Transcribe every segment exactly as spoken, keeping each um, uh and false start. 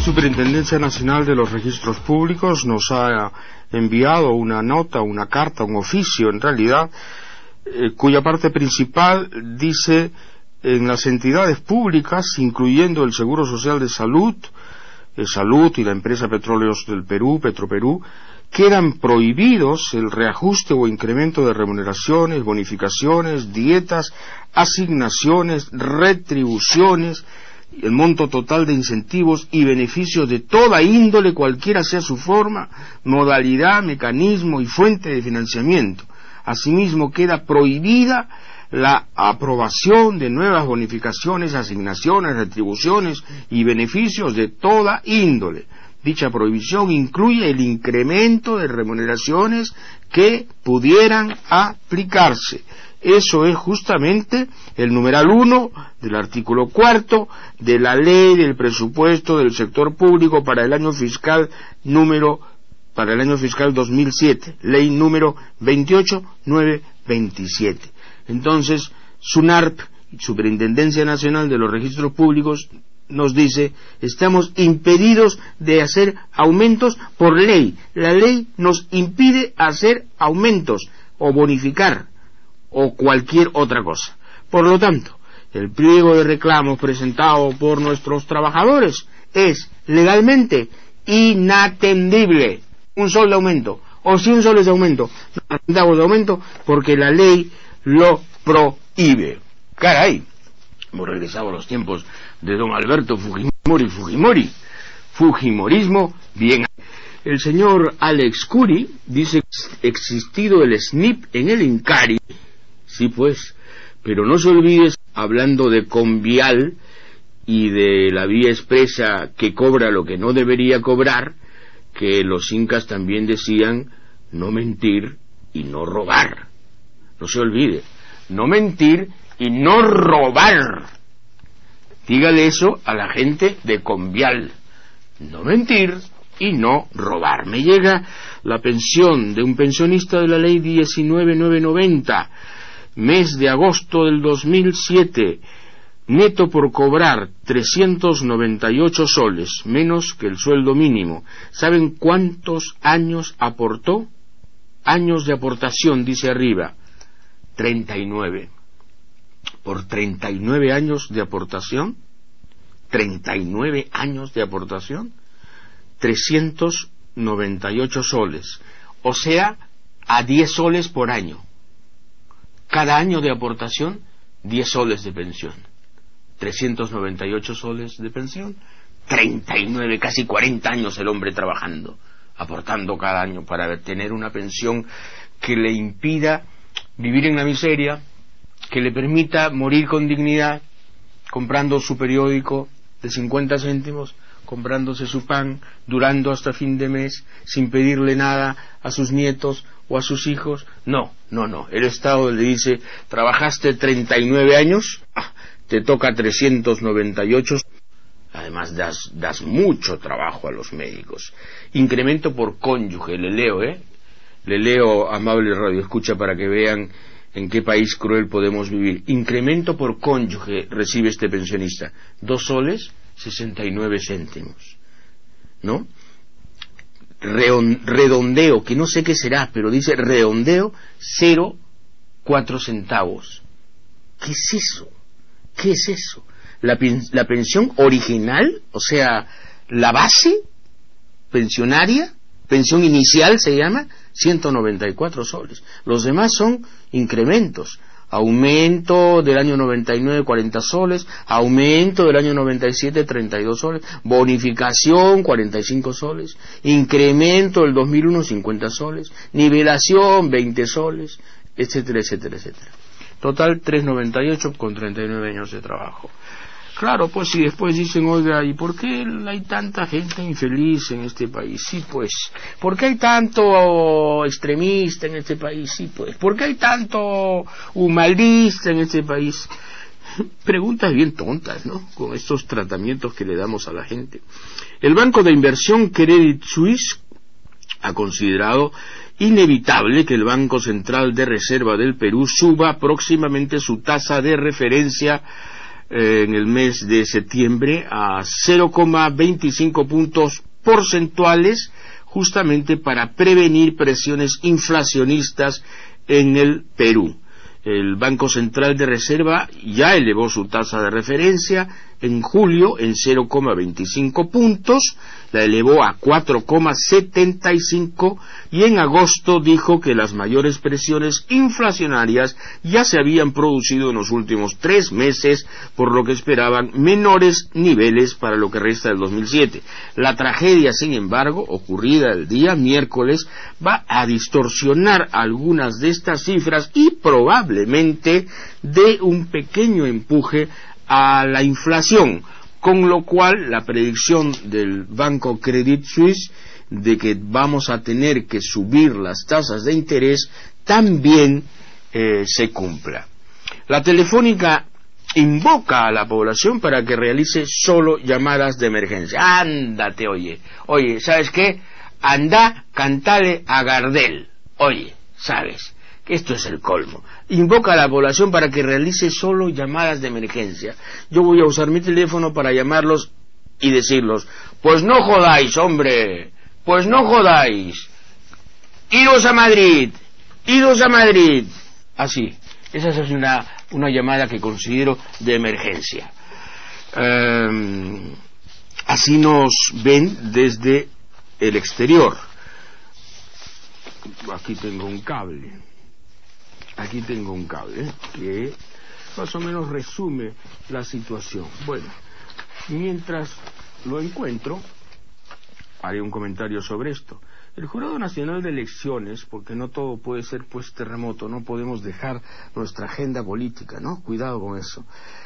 Superintendencia Nacional de los Registros Públicos nos ha enviado una nota, una carta, un oficio en realidad, eh, cuya parte principal dice: en las entidades públicas, incluyendo el Seguro Social de Salud, el Salud y la empresa Petróleos del Perú, Petroperú, quedan prohibidos el reajuste o incremento de remuneraciones, bonificaciones, dietas, asignaciones, retribuciones, el monto total de incentivos y beneficios de toda índole, cualquiera sea su forma, modalidad, mecanismo y fuente de financiamiento. Asimismo, queda prohibida la aprobación de nuevas bonificaciones, asignaciones, retribuciones y beneficios de toda índole. Dicha prohibición incluye el incremento de remuneraciones que pudieran aplicarse. Eso es justamente el numeral uno del artículo cuarto de la Ley del Presupuesto del Sector Público para el año fiscal número para el año fiscal dos mil siete, ley número veintiocho mil novecientos veintisiete. Entonces, SUNARP, Superintendencia Nacional de los Registros Públicos, nos dice: estamos impedidos de hacer aumentos por ley. La ley nos impide hacer aumentos o bonificar o cualquier otra cosa. Por lo tanto, el pliego de reclamos presentado por nuestros trabajadores es legalmente inatendible. Un sol de aumento o cien soles de aumento, centavos de aumento, porque la ley lo prohíbe. Caray, hemos regresado a los tiempos de don Alberto Fujimori. Fujimori, Fujimorismo, bien. El señor Alex Curi dice: existido el S N I P en el INCARI. Sí, pues, pero no se olvides, hablando de Convial y de la vía expresa que cobra lo que no debería cobrar, que los incas también decían: no mentir y no robar. No se olvide, no mentir y no robar. Dígale eso a la gente de Convial: no mentir y no robar. Me llega la pensión de un pensionista de la ley diecinueve mil novecientos noventa, mes de agosto del dos mil siete, neto por cobrar trescientos noventa y ocho soles, menos que el sueldo mínimo. ¿Saben cuántos años aportó? Años de aportación, dice arriba, treinta y nueve. Por treinta y nueve años de aportación, treinta y nueve años de aportación, trescientos noventa y ocho soles, o sea, a diez soles por año. Cada año de aportación, diez soles de pensión. trescientos noventa y ocho soles de pensión, treinta y nueve, casi cuarenta años el hombre trabajando, aportando cada año para tener una pensión que le impida vivir en la miseria, que le permita morir con dignidad, comprando su periódico de cincuenta céntimos, comprándose su pan, durando hasta fin de mes, sin pedirle nada a sus nietos o a sus hijos. No, no, no. El Estado le dice: trabajaste treinta y nueve años, ah, te toca trescientos noventa y ocho. Además das, das mucho trabajo a los médicos. Incremento por cónyuge, le leo, ¿eh? Le leo, amable radio escucha, para que vean en qué país cruel podemos vivir. Incremento por cónyuge recibe este pensionista: dos soles sesenta y nueve céntimos, ¿no? Redondeo, que no sé qué será, pero dice redondeo, cero coma cuatro centavos. ¿Qué es eso? ¿Qué es eso? La, la pensión original, o sea, la base pensionaria, pensión inicial se llama, ciento noventa y cuatro soles. Los demás son incrementos. Aumento del año noventa y nueve, cuarenta soles, aumento del año noventa y siete, treinta y dos soles, bonificación, cuarenta y cinco soles, incremento del dos mil uno, cincuenta soles, nivelación, veinte soles, etcétera, etcétera, etcétera. Total, trescientos noventa y ocho con treinta y nueve años de trabajo. Claro, pues si después dicen: oiga, ¿y por qué hay tanta gente infeliz en este país? Sí, pues. ¿Por qué hay tanto extremista en este país? Sí, pues. ¿Por qué hay tanto humanista en este país? Preguntas bien tontas, ¿no? Con estos tratamientos que le damos a la gente. El banco de inversión Credit Suisse ha considerado inevitable que el Banco Central de Reserva del Perú suba próximamente su tasa de referencia eh, en el mes de septiembre a cero coma veinticinco puntos porcentuales, justamente para prevenir presiones inflacionistas en el Perú. El Banco Central de Reserva ya elevó su tasa de referencia en julio en cero coma veinticinco puntos, la elevó a cuatro coma setenta y cinco y en agosto dijo que las mayores presiones inflacionarias ya se habían producido en los últimos tres meses, por lo que esperaban menores niveles para lo que resta del dos mil siete. La tragedia, sin embargo, ocurrida el día miércoles, va a distorsionar algunas de estas cifras y probablemente dé un pequeño empuje a la inflación, con lo cual la predicción del banco Credit Suisse de que vamos a tener que subir las tasas de interés también eh, se cumpla. La Telefónica invoca a la población para que realice solo llamadas de emergencia. Ándate, oye, oye, ¿sabes qué? Anda, cantale a Gardel. Oye, ¿sabes? Esto es el colmo. Invoca a la población para que realice solo llamadas de emergencia. Yo voy a usar mi teléfono para llamarlos y decirlos: pues no jodáis, hombre, pues no jodáis. Iros a Madrid, iros a Madrid. Así, esa es una, una llamada que considero de emergencia. Eh, así nos ven desde el exterior. Aquí tengo un cable. Aquí tengo un cable que más o menos resume la situación. Bueno, mientras lo encuentro, haré un comentario sobre esto. El Jurado Nacional de Elecciones, porque no todo puede ser pues terremoto, no podemos dejar nuestra agenda política, ¿no? Cuidado con eso.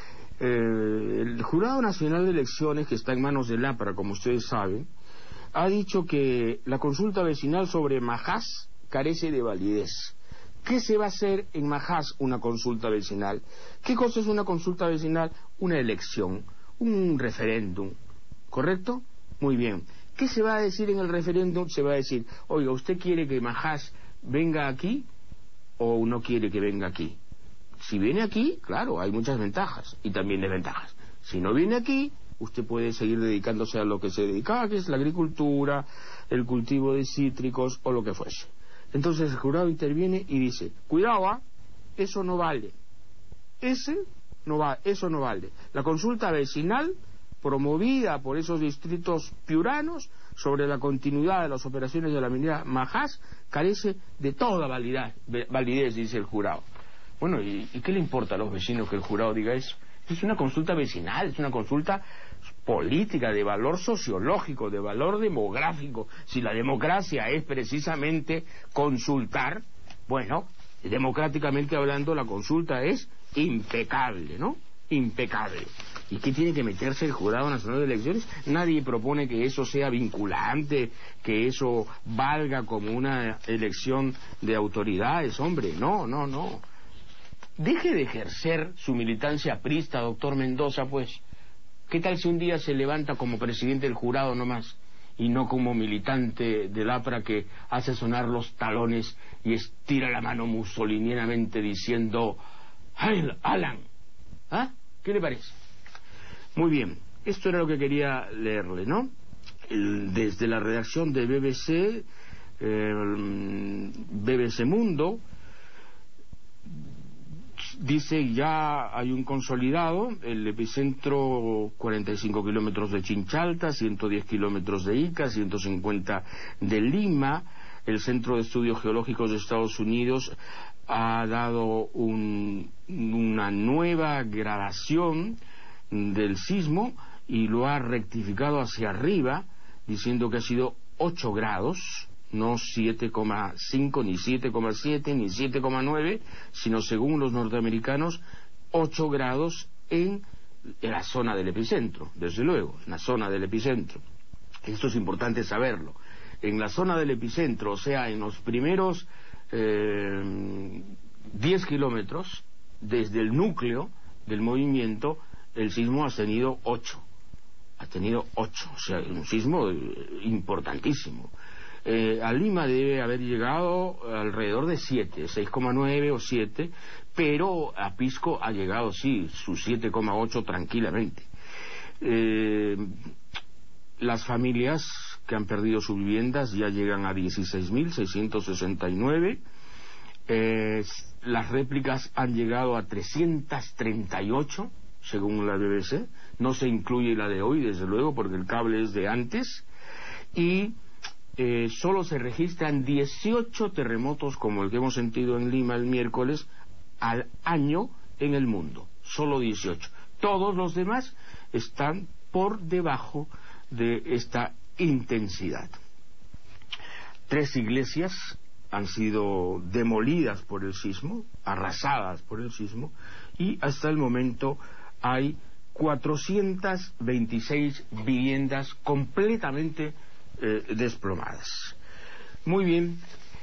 Eh, el Jurado Nacional de Elecciones, que está en manos del APRA, como ustedes saben, ha dicho que la consulta vecinal sobre Majás carece de validez. ¿Qué se va a hacer en Majás? Una consulta vecinal. ¿Qué cosa es una consulta vecinal? Una elección, un referéndum, ¿correcto? Muy bien. ¿Qué se va a decir en el referéndum? Se va a decir: oiga, ¿usted quiere que Majás venga aquí o no quiere que venga aquí? Si viene aquí, claro, hay muchas ventajas y también desventajas. Si no viene aquí, usted puede seguir dedicándose a lo que se dedicaba, que es la agricultura, el cultivo de cítricos o lo que fuese. Entonces el jurado interviene y dice: cuidado, ¿ah? Eso no vale. Ese no va, eso no vale. La consulta vecinal promovida por esos distritos piuranos sobre la continuidad de las operaciones de la minera Majás carece de toda validez, validez, dice el jurado. Bueno, ¿y, ¿y qué le importa a los vecinos que el jurado diga eso? Es una consulta vecinal, es una consulta política, de valor sociológico, de valor demográfico. Si la democracia es precisamente consultar, bueno, democráticamente hablando, la consulta es impecable, ¿no? Impecable. ¿Y qué tiene que meterse el Jurado Nacional de Elecciones? Nadie propone que eso sea vinculante, que eso valga como una elección de autoridades, hombre. No, no, no. Deje de ejercer su militancia aprista, doctor Mendoza, pues. ¿Qué tal si un día se levanta como presidente del jurado nomás y no como militante del APRA que hace sonar los talones y estira la mano mussolinianamente diciendo: ¡Heil Alan! ¿Ah? ¿Qué le parece? Muy bien, esto era lo que quería leerle, ¿no? El, desde la redacción de B B C, eh, B B C Mundo, dice: ya hay un consolidado, el epicentro cuarenta y cinco kilómetros de Chinchalta, ciento diez kilómetros de Ica, ciento cincuenta de Lima. El Centro de Estudios Geológicos de Estados Unidos ha dado un, una nueva gradación del sismo y lo ha rectificado hacia arriba, diciendo que ha sido ocho grados, no siete coma cinco, ni siete coma siete, ni siete coma nueve, sino, según los norteamericanos, ocho grados en, en la zona del epicentro, desde luego, en la zona del epicentro. Esto es importante saberlo. En la zona del epicentro, o sea, en los primeros eh, diez kilómetros, desde el núcleo del movimiento, el sismo ha tenido ocho. Ha tenido ocho, o sea, un sismo importantísimo. Eh, a Lima debe haber llegado alrededor de siete, seis coma nueve o siete, pero a Pisco ha llegado, sí, sus siete coma ocho tranquilamente. Eh, las familias que han perdido sus viviendas ya llegan a dieciséis mil seiscientos sesenta y nueve. Eh, las réplicas han llegado a trescientas treinta y ocho, según la B B C. No se incluye la de hoy, desde luego, porque el cable es de antes. Y eh, solo se registran dieciocho terremotos como el que hemos sentido en Lima el miércoles al año en el mundo. Solo dieciocho. Todos los demás están por debajo de esta intensidad. Tres iglesias han sido demolidas por el sismo, arrasadas por el sismo, y hasta el momento hay cuatrocientas veintiséis viviendas completamente eh, desplomadas. Muy bien.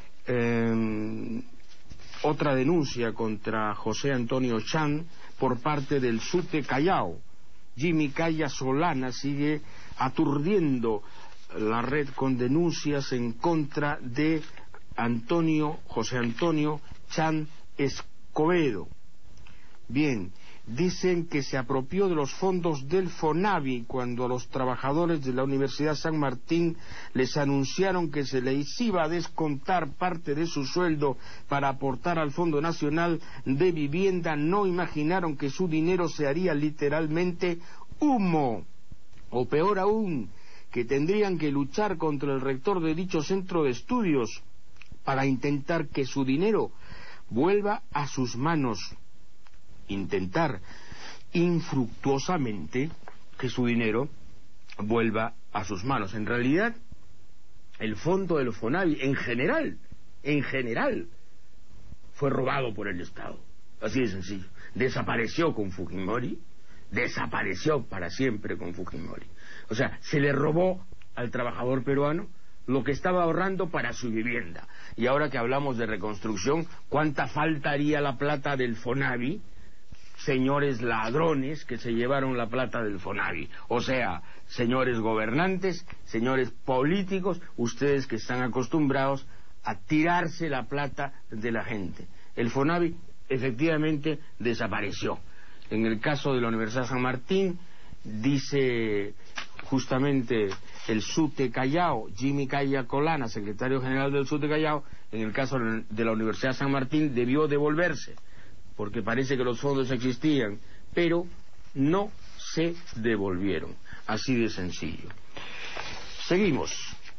Eh, otra denuncia contra José Antonio Chan por parte del SUTE Callao. Jimmy Calla Solana sigue aturdiendo la red con denuncias en contra de Antonio, José Antonio Chan Escobedo. Bien, dicen que se apropió de los fondos del FONAVI cuando a los trabajadores de la Universidad San Martín les anunciaron que se les iba a descontar parte de su sueldo para aportar al Fondo Nacional de Vivienda. No imaginaron que su dinero se haría literalmente humo, o peor aún, que tendrían que luchar contra el rector de dicho centro de estudios para intentar que su dinero vuelva a sus manos. Intentar infructuosamente que su dinero vuelva a sus manos. En realidad, el fondo del FONAVI en general, en general, fue robado por el Estado. Así de sencillo. Desapareció con Fujimori, desapareció para siempre con Fujimori. O sea, se le robó al trabajador peruano lo que estaba ahorrando para su vivienda. Y ahora que hablamos de reconstrucción, ¿cuánta falta haría la plata del FONAVI? Señores ladrones que se llevaron la plata del FONAVI. O sea, señores gobernantes, señores políticos, ustedes que están acostumbrados a tirarse la plata de la gente. El FONAVI efectivamente desapareció. En el caso de la Universidad San Martín, dice justamente el SUTE Callao, Jimmy Calla Colana, secretario general del SUTE Callao, en el caso de la Universidad San Martín debió devolverse, porque parece que los fondos existían, pero no se devolvieron. Así de sencillo. Seguimos.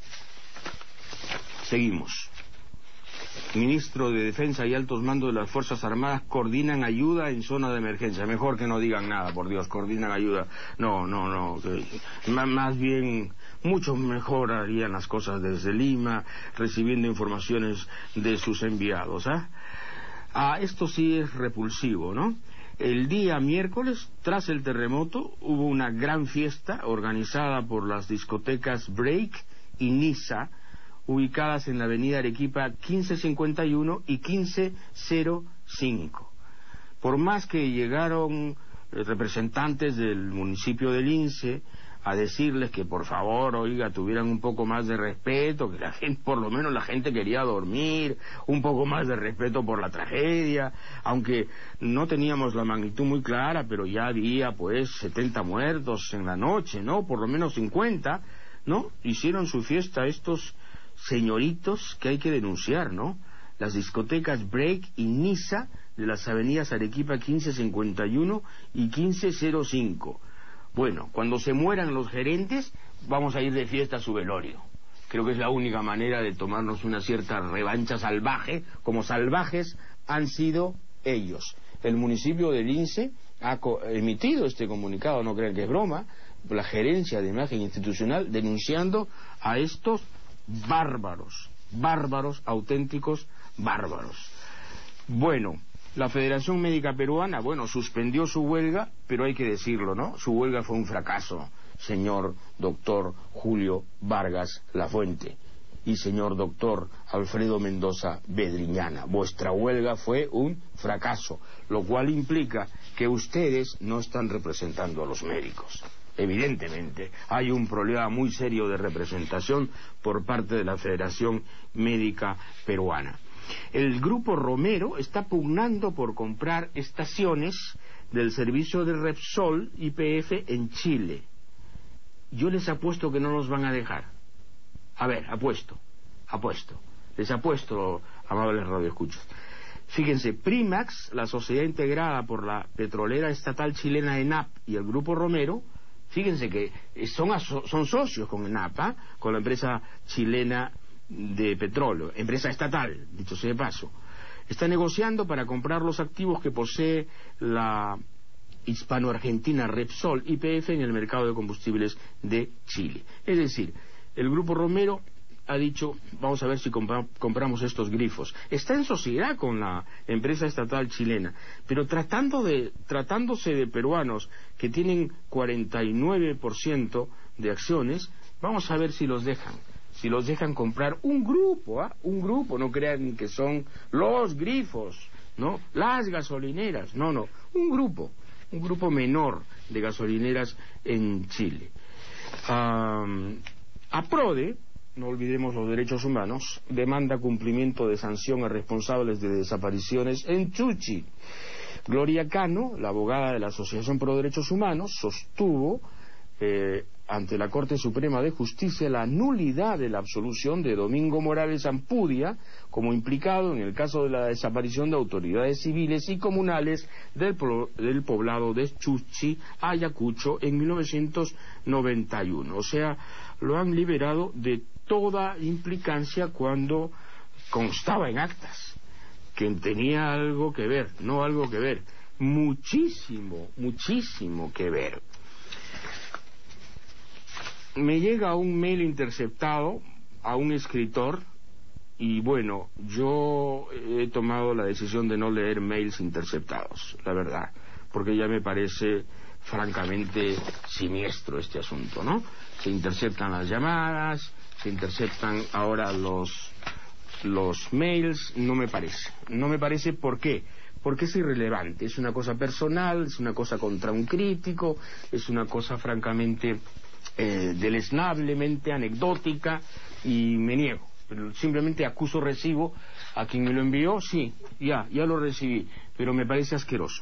Seguimos. Ministro de Defensa y altos mandos de las Fuerzas Armadas coordinan ayuda en zona de emergencia. Mejor que no digan nada, por Dios, coordinan ayuda. No, no, no. Que, más bien, mucho mejor harían las cosas desde Lima, recibiendo informaciones de sus enviados, ¿ah? ¿eh? Ah, esto sí es repulsivo, ¿no? El día miércoles, tras el terremoto, hubo una gran fiesta organizada por las discotecas Break y Niza, ubicadas en la avenida Arequipa quince cincuenta y uno y quince cero cinco. Por más que llegaron representantes del municipio de Lince a decirles que por favor, oiga, tuvieran un poco más de respeto, que la gente, por lo menos la gente quería dormir, un poco más de respeto por la tragedia, aunque no teníamos la magnitud muy clara, pero ya había pues setenta muertos en la noche, ¿no? Por lo menos cincuenta, ¿no? Hicieron su fiesta estos señoritos que hay que denunciar, ¿no? Las discotecas Break y Niza de las avenidas Arequipa quince cincuenta y uno y quince cero cinco. Bueno, cuando se mueran los gerentes, vamos a ir de fiesta a su velorio. Creo que es la única manera de tomarnos una cierta revancha salvaje, como salvajes han sido ellos. El municipio de Lince ha emitido este comunicado, no crean que es broma, la gerencia de imagen institucional denunciando a estos bárbaros, bárbaros, auténticos bárbaros. Bueno, la Federación Médica Peruana, bueno, suspendió su huelga, pero hay que decirlo, ¿no? Su huelga fue un fracaso, señor doctor Julio Vargas Lafuente y señor doctor Alfredo Mendoza Bedriñana. Vuestra huelga fue un fracaso, lo cual implica que ustedes no están representando a los médicos. evidentemente hay un problema muy serio de representación por parte de la Federación Médica Peruana. El Grupo Romero está pugnando por comprar estaciones del servicio de Repsol Y P F en Chile. Yo les apuesto que no nos van a dejar. A ver, apuesto, apuesto, les apuesto, amables radioescuchas. Fíjense, Primax, la sociedad integrada por la petrolera estatal chilena ENAP y el Grupo Romero, fíjense que son, aso- son socios con ENAP, ¿eh? Con la empresa chilena de petróleo, empresa estatal, dicho sea de paso, está negociando para comprar los activos que posee la hispano-argentina Repsol Y P F en el mercado de combustibles de Chile. Es decir, el Grupo Romero ha dicho, vamos a ver si compra, compramos estos grifos. Está en sociedad con la empresa estatal chilena, pero tratando de, tratándose de peruanos que tienen cuarenta y nueve por ciento de acciones, vamos a ver si los dejan. Si los dejan comprar un grupo, ¿ah? Un grupo, no crean que son los grifos, ¿no? Las gasolineras, no, no, un grupo, un grupo menor de gasolineras en Chile. Um, APRODE, no olvidemos los derechos humanos, demanda cumplimiento de sanción a responsables de desapariciones en Chuchi. Gloria Cano, la abogada de la Asociación Pro Derechos Humanos, sostuvo eh, ante la Corte Suprema de Justicia la nulidad de la absolución de Domingo Morales Ampudia como implicado en el caso de la desaparición de autoridades civiles y comunales del, po del poblado de Chuchi, Ayacucho, en mil novecientos noventa y uno. O sea, lo han liberado de toda implicancia cuando constaba en actas que tenía algo que ver, no algo que ver, muchísimo, muchísimo que ver. Me llega un mail interceptado a un escritor y bueno, yo he tomado la decisión de no leer mails interceptados, la verdad, porque ya me parece francamente siniestro este asunto, ¿no? Se interceptan las llamadas, se interceptan ahora los los mails, no me parece, no me parece. ¿Por qué? Porque es irrelevante, es una cosa personal, es una cosa contra un crítico, es una cosa francamente eh, deleznablemente anecdótica y me niego. Simplemente acuso recibo a quien me lo envió, sí, ya, ya lo recibí, pero me parece asqueroso.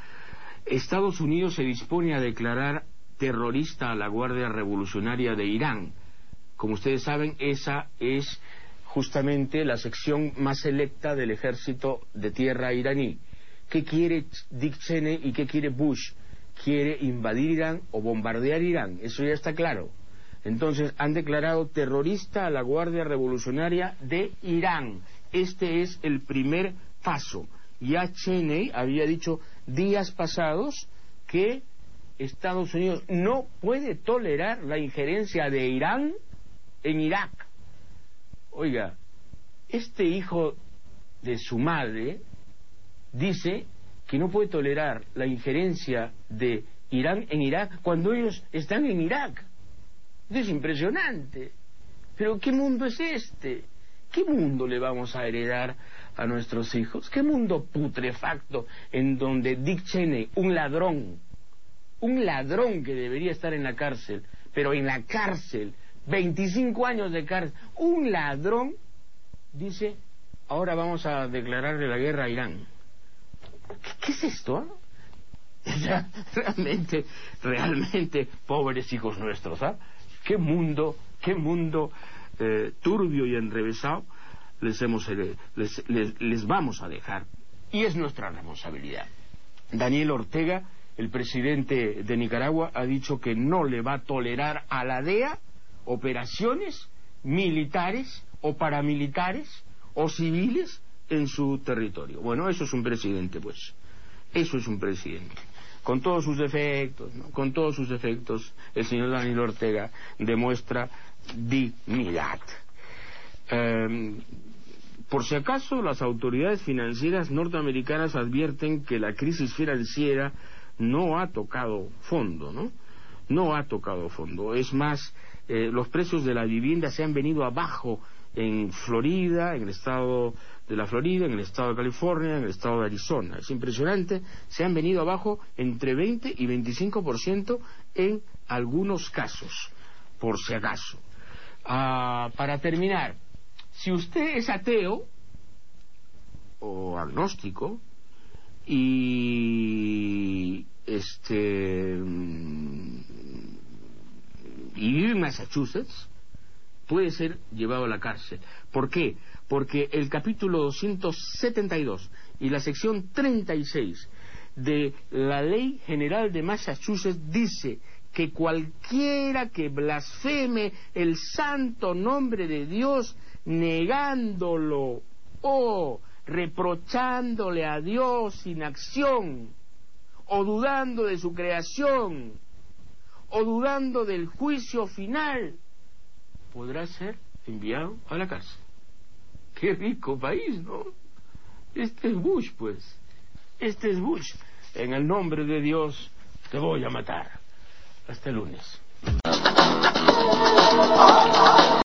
Estados Unidos se dispone a declarar terrorista a la Guardia Revolucionaria de Irán. Como ustedes saben, esa es justamente la sección más selecta del ejército de tierra iraní. ¿Qué quiere Dick Cheney y qué quiere Bush? Quiere invadir Irán o bombardear Irán, eso ya está claro. Entonces han declarado terrorista a la Guardia Revolucionaria de Irán. Este es el primer paso. Ya Cheney había dicho días pasados que Estados Unidos no puede tolerar la injerencia de Irán en Irak. Oiga, este hijo de su madre dice que no puede tolerar la injerencia de Irán en Irak cuando ellos están en Irak. Es impresionante. Pero ¿qué mundo es este? ¿Qué mundo le vamos a heredar a nuestros hijos? ¿Qué mundo putrefacto en donde Dick Cheney, un ladrón, un ladrón que debería estar en la cárcel, pero en la cárcel, veinticinco años de cárcel, un ladrón, dice, ahora vamos a declararle la guerra a Irán? ¿Qué, qué es esto? ¿eh? realmente, realmente, pobres hijos nuestros, ¿ah? ¿eh? ¿Qué mundo, qué mundo eh, turbio y enrevesado les, hemos, les, les, les vamos a dejar? Y es nuestra responsabilidad. Daniel Ortega, el presidente de Nicaragua, ha dicho que no le va a tolerar a la D E A operaciones militares o paramilitares o civiles en su territorio. Bueno, eso es un presidente, pues. Eso es un presidente. Con todos sus defectos, ¿no? Con todos sus defectos, el señor Daniel Ortega demuestra dignidad. Eh, por si acaso, las autoridades financieras norteamericanas advierten que la crisis financiera no ha tocado fondo, ¿no? No ha tocado fondo. Es más, eh, los precios de la vivienda se han venido abajo en Florida, en el estado de la Florida, en el estado de California, en el estado de Arizona. Es impresionante, se han venido abajo entre veinte y veinticinco por ciento en algunos casos, por si acaso. Ah, para terminar, si usted es ateo o agnóstico y este y vive en Massachusetts, puede ser llevado a la cárcel. ¿Por qué? Porque el capítulo doscientos setenta y dos y la sección treinta y seis de la Ley General de Massachusetts dice que cualquiera que blasfeme el santo nombre de Dios negándolo o reprochándole a Dios sin acción, o dudando de su creación, o dudando del juicio final, podrá ser enviado a la cárcel. ¡Qué rico país!, ¿no? Este es Bush, pues. Este es Bush. En el nombre de Dios te voy a matar. Hasta el lunes.